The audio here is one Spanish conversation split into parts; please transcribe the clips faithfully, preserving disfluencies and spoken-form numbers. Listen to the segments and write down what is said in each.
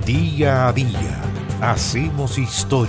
Día a día hacemos historia.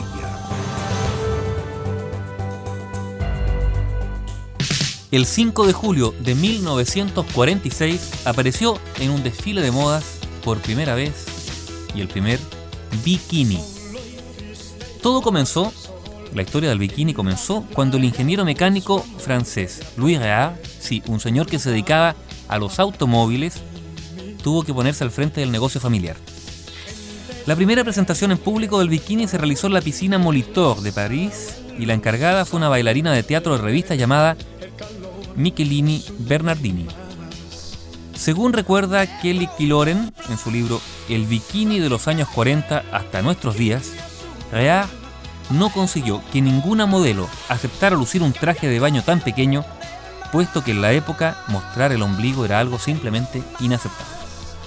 El cinco de julio de mil novecientos cuarenta y seis apareció en un desfile de modas por primera vez y el primer bikini. Todo comenzó, la historia del bikini comenzó cuando el ingeniero mecánico francés Louis Réard, sí, un señor que se dedicaba a los automóviles, tuvo que ponerse al frente del negocio familiar. La primera presentación en público del bikini se realizó en la piscina Molitor de París y la encargada fue una bailarina de teatro de revista llamada Michelini Bernardini. Según recuerda Kelly Killoren en su libro El bikini de los años cuarenta hasta nuestros días, Réard no consiguió que ninguna modelo aceptara lucir un traje de baño tan pequeño, puesto que en la época mostrar el ombligo era algo simplemente inaceptable.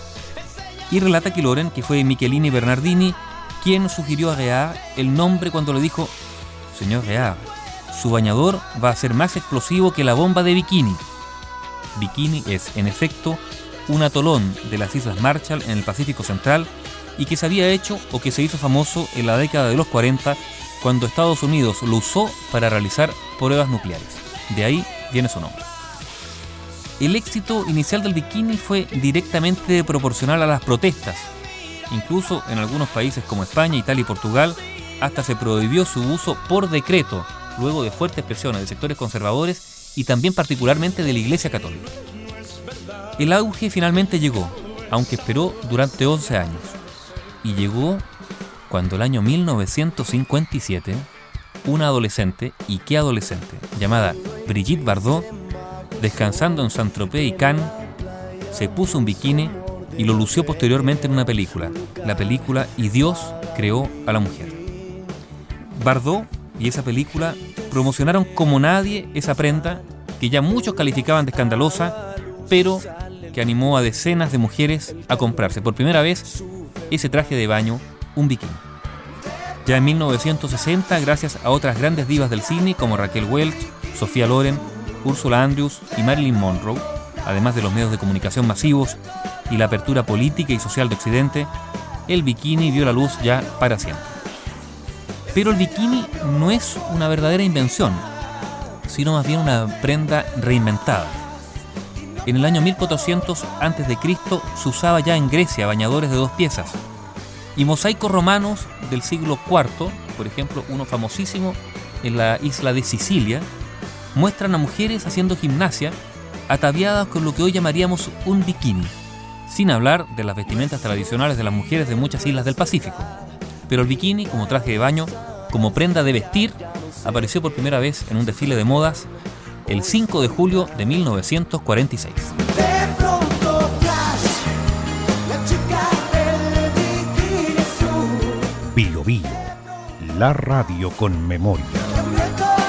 Y relata Killoren que fue Michelini Bernardini quien sugirió a Réard el nombre cuando le dijo: «Señor Réard, su bañador va a ser más explosivo que la bomba de bikini». Bikini es, en efecto, un atolón de las Islas Marshall en el Pacífico Central y que se había hecho o que se hizo famoso en la década de los cuarenta cuando Estados Unidos lo usó para realizar pruebas nucleares. De ahí viene su nombre. El éxito inicial del bikini fue directamente proporcional a las protestas. Incluso en algunos países como España, Italia y Portugal, hasta se prohibió su uso por decreto, luego de fuertes presiones de sectores conservadores y también particularmente de la Iglesia Católica. El auge finalmente llegó, aunque esperó durante once años. Y llegó cuando el año mil novecientos cincuenta y siete, una adolescente, y qué adolescente, llamada Brigitte Bardot, descansando en Saint-Tropez y Cannes, se puso un bikini y lo lució posteriormente en una película, la película Y Dios creó a la mujer. Bardot y esa película promocionaron como nadie esa prenda que ya muchos calificaban de escandalosa, pero que animó a decenas de mujeres a comprarse por primera vez ese traje de baño, un bikini. Ya en mil novecientos sesenta, gracias a otras grandes divas del cine como Raquel Welch, Sofía Loren, Ursula Andrews y Marilyn Monroe, además de los medios de comunicación masivos y la apertura política y social de Occidente, el bikini vio la luz ya para siempre. Pero el bikini no es una verdadera invención, sino más bien una prenda reinventada. En el año mil cuatrocientos antes de Cristo se usaba ya en Grecia bañadores de dos piezas. Y mosaicos romanos del siglo cuarto, por ejemplo, uno famosísimo en la isla de Sicilia, muestran a mujeres haciendo gimnasia ataviadas con lo que hoy llamaríamos un bikini, sin hablar de las vestimentas tradicionales de las mujeres de muchas islas del Pacífico. Pero el bikini, como traje de baño, como prenda de vestir, apareció por primera vez en un desfile de modas el cinco de julio de mil novecientos cuarenta y seis. Bio Bio, la radio con memoria.